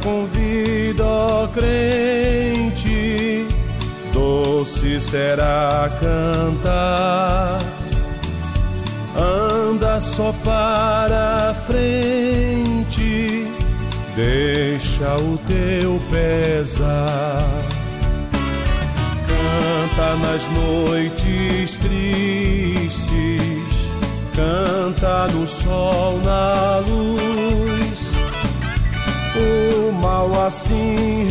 convida, ó crente, doce será cantar. Anda só para frente, deixa o teu pesar. Canta nas noites tristes, canta no sol, na luz. O mal assim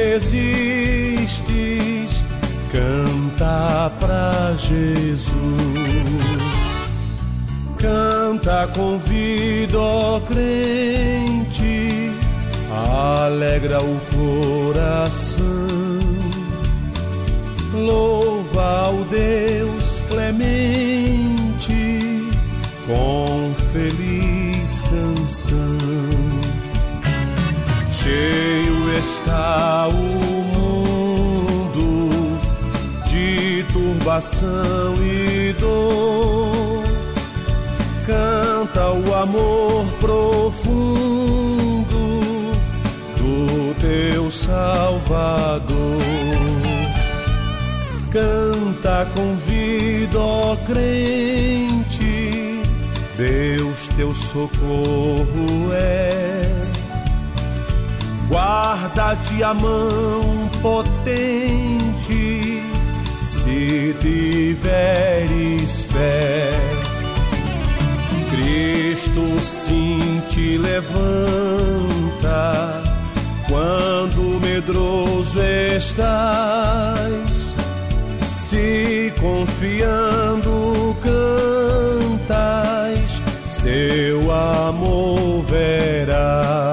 resistes, canta pra Jesus. Canta, convida, ó crente, alegra o coração. Louva ao Deus clemente com feliz canção. Cheio está o mundo de turbação e dor. Canta o amor profundo do teu Salvador. Canta, convida, ó crente, Deus teu socorro é. Guarda-te a mão potente, se tiveres fé. Cristo sim te levanta quando medroso estás. Se confiando cantas, seu amor verás.